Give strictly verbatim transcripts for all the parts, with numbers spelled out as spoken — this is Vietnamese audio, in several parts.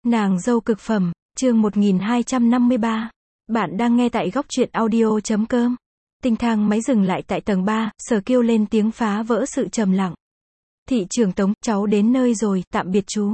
Nàng dâu cực phẩm, chương một nghìn hai trăm năm mươi ba. Bạn đang nghe tại góc truyện audio chấm com. Tinh thang máy dừng lại tại tầng ba, Sở Kiêu lên tiếng phá vỡ sự trầm lặng. Thị trưởng Tống, cháu đến nơi rồi, tạm biệt chú.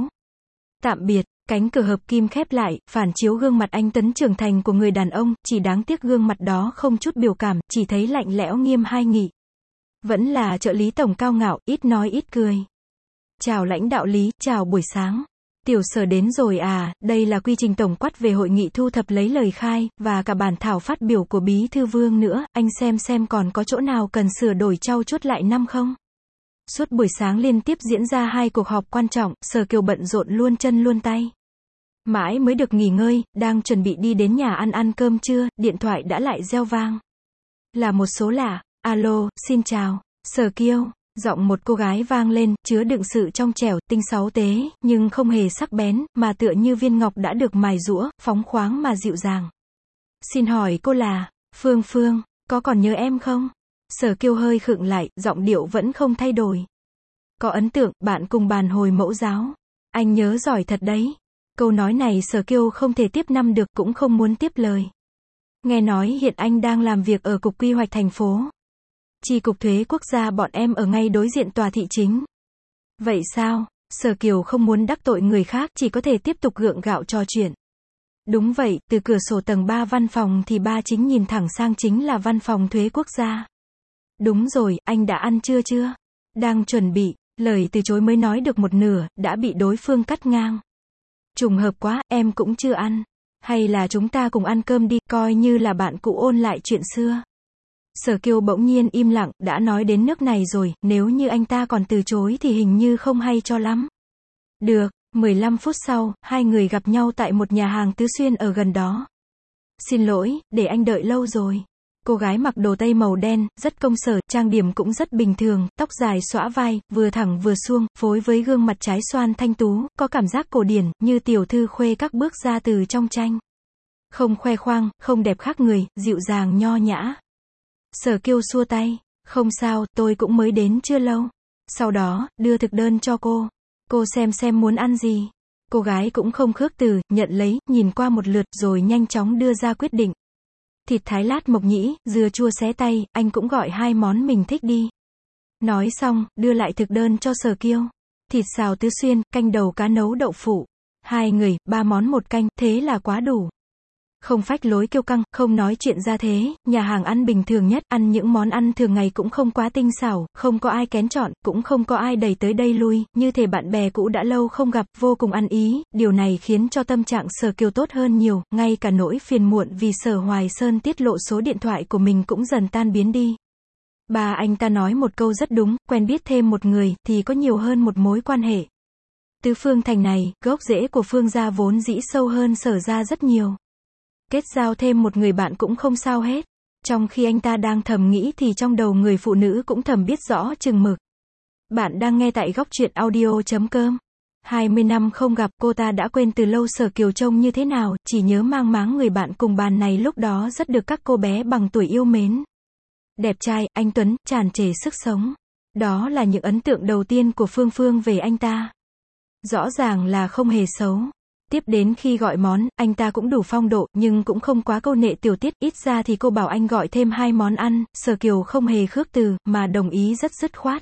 Tạm biệt, cánh cửa hợp kim khép lại, phản chiếu gương mặt anh Tấn trưởng thành của người đàn ông, chỉ đáng tiếc gương mặt đó không chút biểu cảm, chỉ thấy lạnh lẽo nghiêm hai nghị. Vẫn là trợ lý tổng cao ngạo, ít nói ít cười. Chào lãnh đạo Lý, chào buổi sáng. Tiểu Sở đến rồi à, đây là quy trình tổng quát về hội nghị thu thập lấy lời khai, và cả bản thảo phát biểu của Bí Thư Vương nữa, anh xem xem còn có chỗ nào cần sửa đổi trau chuốt lại năm không? Suốt buổi sáng liên tiếp diễn ra hai cuộc họp quan trọng, Sở Kiều bận rộn luôn chân luôn tay. Mãi mới được nghỉ ngơi, đang chuẩn bị đi đến nhà ăn ăn cơm trưa, điện thoại đã lại reo vang. Là một số lạ, alo, xin chào, Sở Kiêu. Giọng một cô gái vang lên, chứa đựng sự trong trẻo, tinh xáo tế, nhưng không hề sắc bén, mà tựa như viên ngọc đã được mài giũa, phóng khoáng mà dịu dàng. Xin hỏi cô là, Phương Phương, có còn nhớ em không? Sở Kiêu hơi khựng lại, giọng điệu vẫn không thay đổi. Có ấn tượng, bạn cùng bàn hồi mẫu giáo. Anh nhớ giỏi thật đấy. Câu nói này Sở Kiêu không thể tiếp năm được, cũng không muốn tiếp lời. Nghe nói hiện anh đang làm việc ở Cục Quy hoạch thành phố. Chi cục thuế quốc gia bọn em ở ngay đối diện tòa thị chính. Vậy sao? Sở Kiều không muốn đắc tội người khác, chỉ có thể tiếp tục gượng gạo trò chuyện. Đúng vậy, từ cửa sổ tầng ba văn phòng thì ba chính nhìn thẳng sang chính là văn phòng thuế quốc gia. Đúng rồi, anh đã ăn trưa chưa? Đang chuẩn bị, lời từ chối mới nói được một nửa, đã bị đối phương cắt ngang. Trùng hợp quá, em cũng chưa ăn. Hay là chúng ta cùng ăn cơm đi, coi như là bạn cũ ôn lại chuyện xưa. Sở Kiều bỗng nhiên im lặng, đã nói đến nước này rồi, nếu như anh ta còn từ chối thì hình như không hay cho lắm. Được, mười lăm phút sau, hai người gặp nhau tại một nhà hàng Tứ Xuyên ở gần đó. Xin lỗi, để anh đợi lâu rồi. Cô gái mặc đồ tây màu đen, rất công sở, trang điểm cũng rất bình thường, tóc dài xõa vai, vừa thẳng vừa suông, phối với gương mặt trái xoan thanh tú, có cảm giác cổ điển, như tiểu thư khuê các bước ra từ trong tranh. Không khoe khoang, không đẹp khác người, dịu dàng nho nhã. Sở Kiêu xua tay, không sao, tôi cũng mới đến chưa lâu. Sau đó, đưa thực đơn cho cô. Cô xem xem muốn ăn gì. Cô gái cũng không khước từ, nhận lấy, nhìn qua một lượt, rồi nhanh chóng đưa ra quyết định. Thịt thái lát mộc nhĩ, dưa chua xé tay, anh cũng gọi hai món mình thích đi. Nói xong, đưa lại thực đơn cho Sở Kiêu. Thịt xào Tứ Xuyên, canh đầu cá nấu đậu phụ. Hai người, ba món một canh, thế là quá đủ. Không phách lối kiêu căng, không nói chuyện ra thế, nhà hàng ăn bình thường nhất, ăn những món ăn thường ngày cũng không quá tinh xảo, không có ai kén chọn, cũng không có ai đẩy tới đây lui, như thể bạn bè cũ đã lâu không gặp, vô cùng ăn ý, điều này khiến cho tâm trạng Sở Kiều tốt hơn nhiều, ngay cả nỗi phiền muộn vì Sở Hoài Sơn tiết lộ số điện thoại của mình cũng dần tan biến đi. Bà anh ta nói một câu rất đúng, quen biết thêm một người, thì có nhiều hơn một mối quan hệ. Tứ Phương Thành này, gốc rễ của Phương gia vốn dĩ sâu hơn Sở gia rất nhiều. Kết giao thêm một người bạn cũng không sao hết. Trong khi anh ta đang thầm nghĩ thì trong đầu người phụ nữ cũng thầm biết rõ chừng mực. Bạn đang nghe tại góc truyện audio chấm com. hai mươi năm không gặp, cô ta đã quên từ lâu Sở Kiều trông như thế nào, chỉ nhớ mang máng người bạn cùng bàn này lúc đó rất được các cô bé bằng tuổi yêu mến. Đẹp trai, anh Tuấn, tràn trề sức sống. Đó là những ấn tượng đầu tiên của Phương Phương về anh ta. Rõ ràng là không hề xấu. Tiếp đến khi gọi món, anh ta cũng đủ phong độ, nhưng cũng không quá câu nệ tiểu tiết, ít ra thì cô bảo anh gọi thêm hai món ăn, Sở Kiều không hề khước từ, mà đồng ý rất dứt khoát.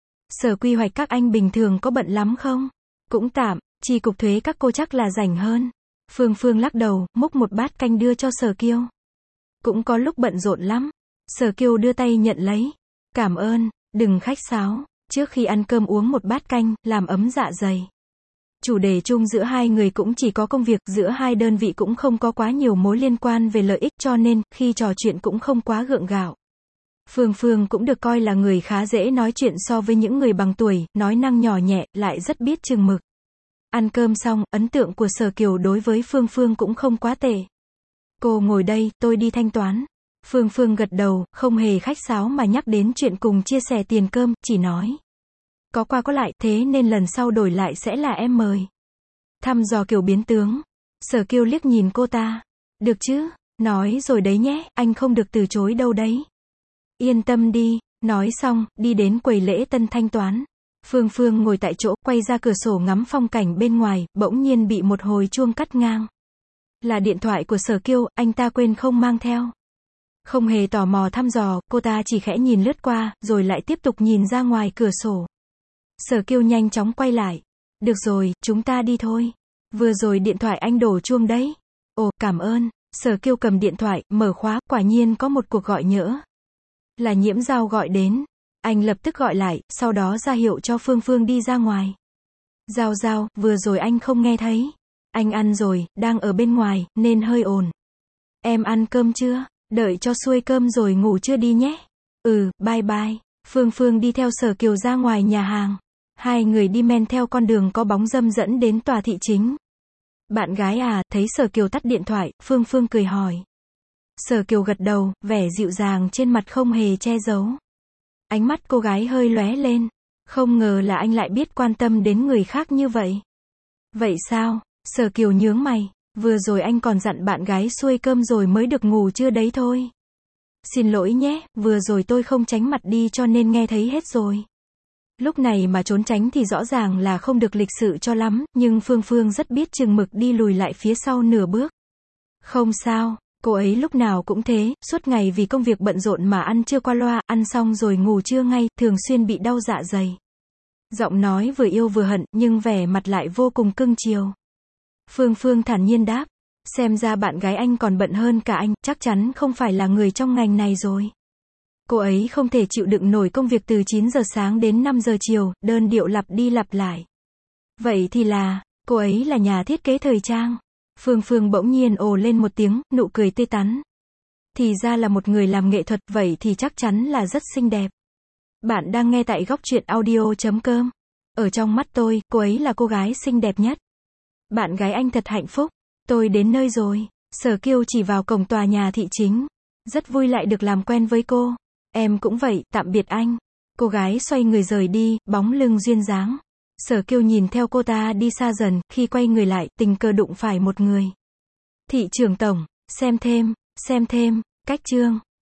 Sở quy hoạch các anh bình thường có bận lắm không? Cũng tạm, chi cục thuế các cô chắc là rảnh hơn. Phương Phương lắc đầu, múc một bát canh đưa cho Sở Kiêu. Cũng có lúc bận rộn lắm. Sở Kiêu đưa tay nhận lấy. Cảm ơn, đừng khách sáo, trước khi ăn cơm uống một bát canh, làm ấm dạ dày. Chủ đề chung giữa hai người cũng chỉ có công việc, giữa hai đơn vị cũng không có quá nhiều mối liên quan về lợi ích, cho nên, khi trò chuyện cũng không quá gượng gạo. Phương Phương cũng được coi là người khá dễ nói chuyện so với những người bằng tuổi, nói năng nhỏ nhẹ, lại rất biết chừng mực. Ăn cơm xong, ấn tượng của Sở Kiều đối với Phương Phương cũng không quá tệ. Cô ngồi đây, tôi đi thanh toán. Phương Phương gật đầu, không hề khách sáo mà nhắc đến chuyện cùng chia sẻ tiền cơm, chỉ nói. Có qua có lại, thế nên lần sau đổi lại sẽ là em mời. Thăm dò kiểu biến tướng. Sở Kiêu liếc nhìn cô ta. Được chứ, nói rồi đấy nhé, anh không được từ chối đâu đấy. Yên tâm đi, nói xong, đi đến quầy lễ tân thanh toán. Phương Phương ngồi tại chỗ, quay ra cửa sổ ngắm phong cảnh bên ngoài, bỗng nhiên bị một hồi chuông cắt ngang. Là điện thoại của Sở Kiêu, anh ta quên không mang theo. Không hề tò mò thăm dò, cô ta chỉ khẽ nhìn lướt qua, rồi lại tiếp tục nhìn ra ngoài cửa sổ. Sở Kiêu nhanh chóng quay lại. Được rồi, chúng ta đi thôi. Vừa rồi điện thoại anh đổ chuông đấy. Ồ, cảm ơn. Sở Kiêu cầm điện thoại, mở khóa, quả nhiên có một cuộc gọi nhỡ. Là Nhiễm Giao gọi đến. Anh lập tức gọi lại, sau đó ra hiệu cho Phương Phương đi ra ngoài. Giao Giao, vừa rồi anh không nghe thấy. Anh ăn rồi, đang ở bên ngoài, nên hơi ồn. Em ăn cơm chưa? Đợi cho xuôi cơm rồi ngủ chưa đi nhé. Ừ, bye bye. Phương Phương đi theo Sở Kiều ra ngoài nhà hàng. Hai người đi men theo con đường có bóng râm dẫn đến tòa thị chính. Bạn gái à, thấy Sở Kiều tắt điện thoại, Phương Phương cười hỏi. Sở Kiều gật đầu, vẻ dịu dàng trên mặt không hề che giấu. Ánh mắt cô gái hơi lóe lên. Không ngờ là anh lại biết quan tâm đến người khác như vậy. Vậy sao? Sở Kiều nhướng mày. Vừa rồi anh còn dặn bạn gái xuôi cơm rồi mới được ngủ chưa đấy thôi. Xin lỗi nhé, vừa rồi tôi không tránh mặt đi cho nên nghe thấy hết rồi. Lúc này mà trốn tránh thì rõ ràng là không được lịch sự cho lắm, nhưng Phương Phương rất biết chừng mực đi lùi lại phía sau nửa bước. Không sao, cô ấy lúc nào cũng thế, suốt ngày vì công việc bận rộn mà ăn chưa qua loa, ăn xong rồi ngủ trưa ngay, thường xuyên bị đau dạ dày. Giọng nói vừa yêu vừa hận, nhưng vẻ mặt lại vô cùng cưng chiều. Phương Phương thản nhiên đáp. Xem ra bạn gái anh còn bận hơn cả anh, chắc chắn không phải là người trong ngành này rồi. Cô ấy không thể chịu đựng nổi công việc từ chín giờ sáng đến năm giờ chiều, đơn điệu lặp đi lặp lại. Vậy thì là, cô ấy là nhà thiết kế thời trang. Phương Phương bỗng nhiên ồ lên một tiếng, nụ cười tươi tắn. Thì ra là một người làm nghệ thuật, vậy thì chắc chắn là rất xinh đẹp. Bạn đang nghe tại góc truyện audio chấm com. Ở trong mắt tôi, cô ấy là cô gái xinh đẹp nhất. Bạn gái anh thật hạnh phúc. Tôi đến nơi rồi. Sở Kiêu chỉ vào cổng tòa nhà thị chính. Rất vui lại được làm quen với cô. Em cũng vậy, tạm biệt anh. Cô gái xoay người rời đi, bóng lưng duyên dáng. Sở Kiêu nhìn theo cô ta đi xa dần, khi quay người lại, tình cờ đụng phải một người. Thị trưởng tổng, xem thêm, xem thêm, cách chương.